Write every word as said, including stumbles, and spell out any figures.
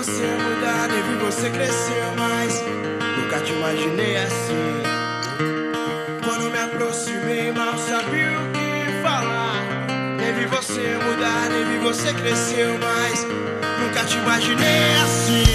você mudar, nem vi você crescer, mas nunca te imaginei assim. Quando me aproximei, mal sabia o que falar. Nem vi você mudar, nem vi você crescer, mas nunca te imaginei assim.